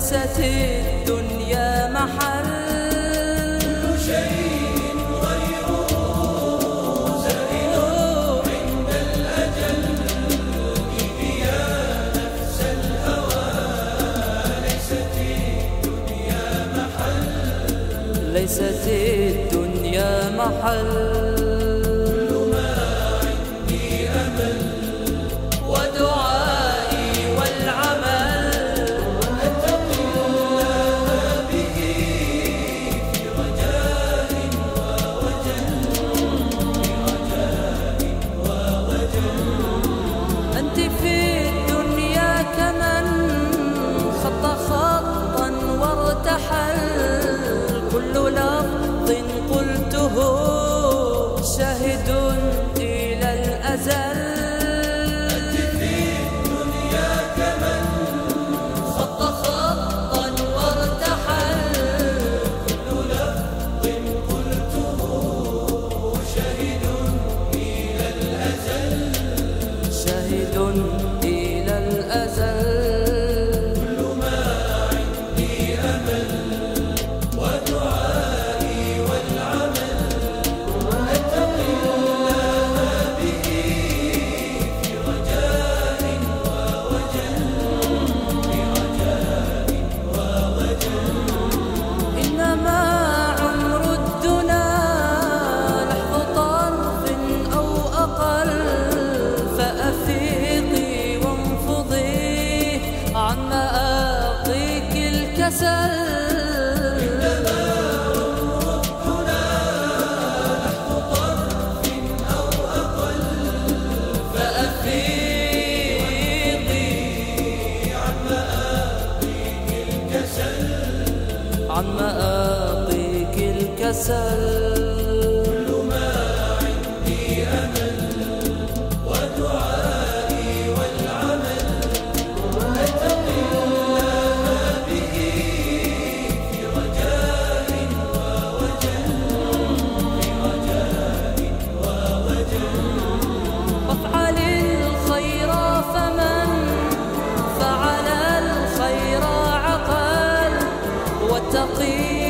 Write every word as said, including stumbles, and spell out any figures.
ليست الدنيا محل كل شيء غيره زائل عند الأجل. إذ يا نفس الهوى ليست الدنيا محل، ليست الدنيا محل. في الدنيا كمن خط خطا وارتحل، كل لفظ قلته شاهد إلى الأزل. في الدنيا كمن خط خطا وارتحل، كل لفظ قلته شاهد إلى الأزل، شاهد إلى الأزل. كل ما عندي أمل ودعائي والعمل، أتقي الله به في رجاء ووجل، برجاء ووجل. إنما عمر الدنا لحظ طرف أو أقل، فأفيقي وانفضي عن مآقيك الكسل. إنما عمر الدنا لحظ طرف أو أقل، فأفيقي عن مآقيك الكسل، عن مآقيك الكسل. كل ما عندي أمل ودعائي والعمل، أتقي الله به في رجاء ووجل، برجاء ووجل. وافعل الخير فمن فعل الخير عقل، واتقي